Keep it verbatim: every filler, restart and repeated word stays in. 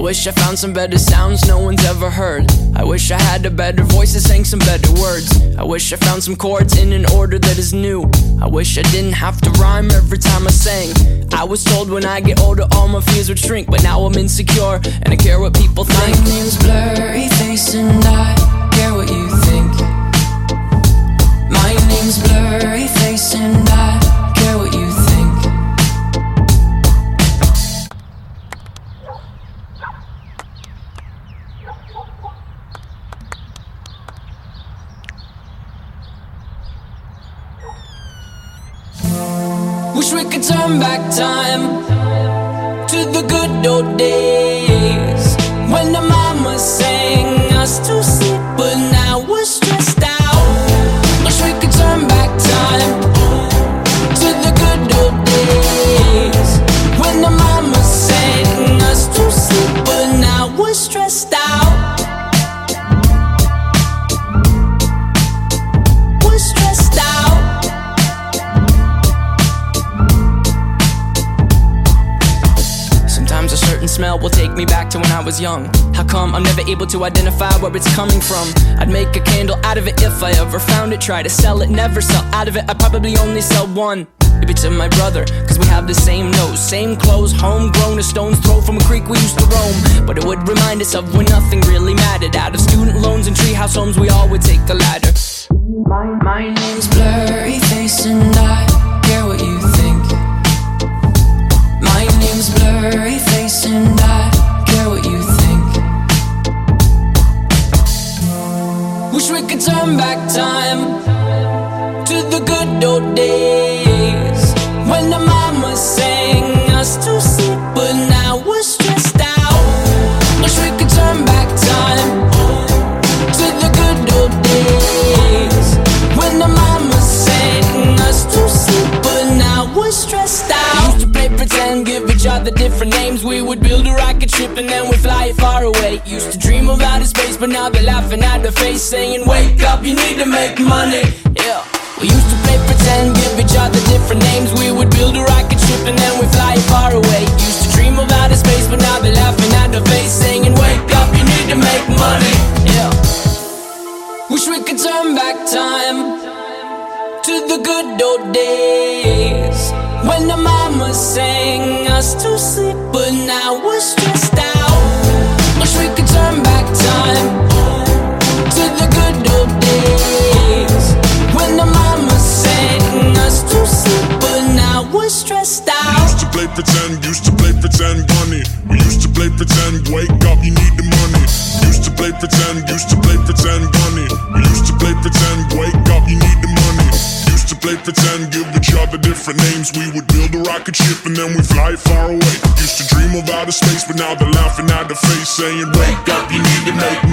wish I found some better sounds no one's ever heard. I wish I had a better voice that sang some better words. I wish I found some chords in an order that is new. I wish I didn't have to rhyme every time I sang. I was told when I get older all my fears would shrink, but now I'm insecure and I care what people think. My name's Blurryface and I care what you think. My name's Blurryface and I care what you think. Wish we could turn back time to the good old days when the mama sang us to sleep, but now we're stressed out. Wish we could turn back time to the good old days when the mama sang us to sleep, but now we're stressed out. We're stressed out. Sometimes a certain smell will take me back to when I was young. How come I'm never able to identify where it's coming from? I'd make a candle out of it if I ever found it. Try to sell it, never sell out of it. I'd probably only sell one. Maybe to my brother, cause we have the same nose, same clothes, homegrown, a stone's throw from a creek we used to roam. But it would remind us of when nothing really mattered. Out of student loans and treehouse homes, we all would take the ladder. My, my name's Blurryface and I care what you think. My name's Blurryface and I care what you think. Wish we could turn back time to the good old days when the mama sang us to sleep, but now we're stressed out. Wish we could turn back time to the good old days when the mama sang us to sleep, but now we're stressed out. Used to play pretend, give each other different names. We would build a rocket ship and then we'd fly it far away. Used to dream of outer space, but now they're laughing at the face, saying wake up, you need to make money. Yeah. We used to play pretend, give each other different names. We would build a rocket ship and then we'd fly it far away. Used to dream of outer space, but now they're laughing at the face, saying wake up, you need to make money. Yeah. Wish we could turn back time to the good old days when the mama sang us to sleep, but now we're stressed out. Wish we could turn back time to the good old days when the mama sang us to sleep, but now we're stressed out. We used to play pretend, used to play pretend bunny. We used to play pretend, wake up, you need the money. Used to play pretend, used to play pretend bunny. We used to play pretend, wake up, you need the money. Used to play pretend, give each other different names. We would build a rocket ship and then we fly far away. Used to dream of outer space, but now they're laughing at the face, saying wake up, you need to make money.